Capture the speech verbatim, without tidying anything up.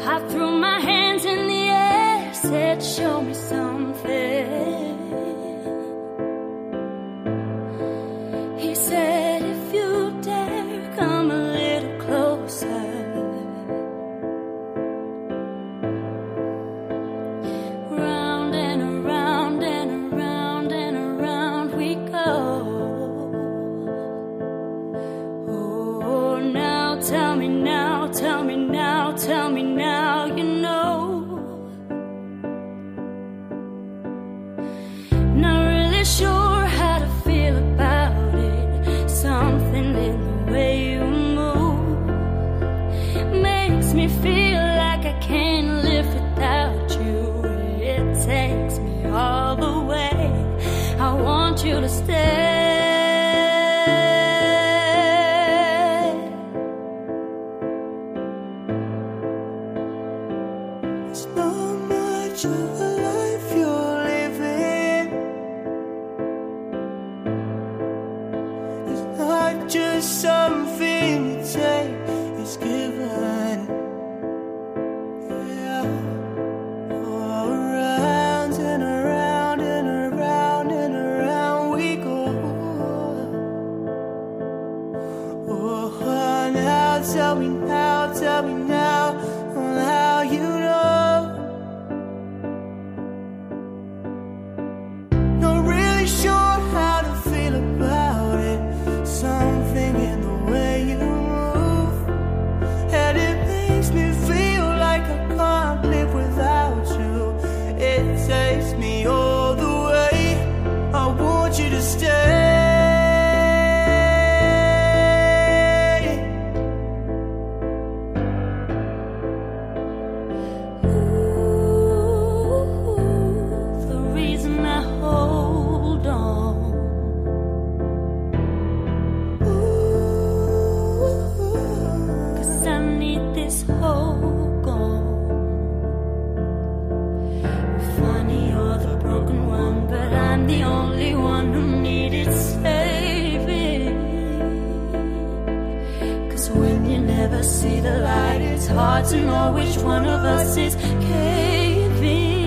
I threw my hands in the air, said, show me something. He said, if you dare, come a little closer. Round and around and around and around we go. Oh, now tell me now, tell me now, tell me now, you know. Not really sure how to feel about it. Something in the way you move makes me feel like I can't live without you. It takes me all the way. I want you to stay. It's not much of a life you're living. It's not just something you take, it's given. Yeah. Oh, around and around and around and around we go. Oh, now tell me now, tell me now, how you know. Not really sure how to feel about it. Something in the way you move, and it makes me feel like I can't live without you. It takes me all the way. I want you to stay. The reason I hold on, cause I need this hope gone. Funny, you're the broken one, but I'm the only one who needed saving. Cause when you never see the light, it's hard to know which one of us is caving.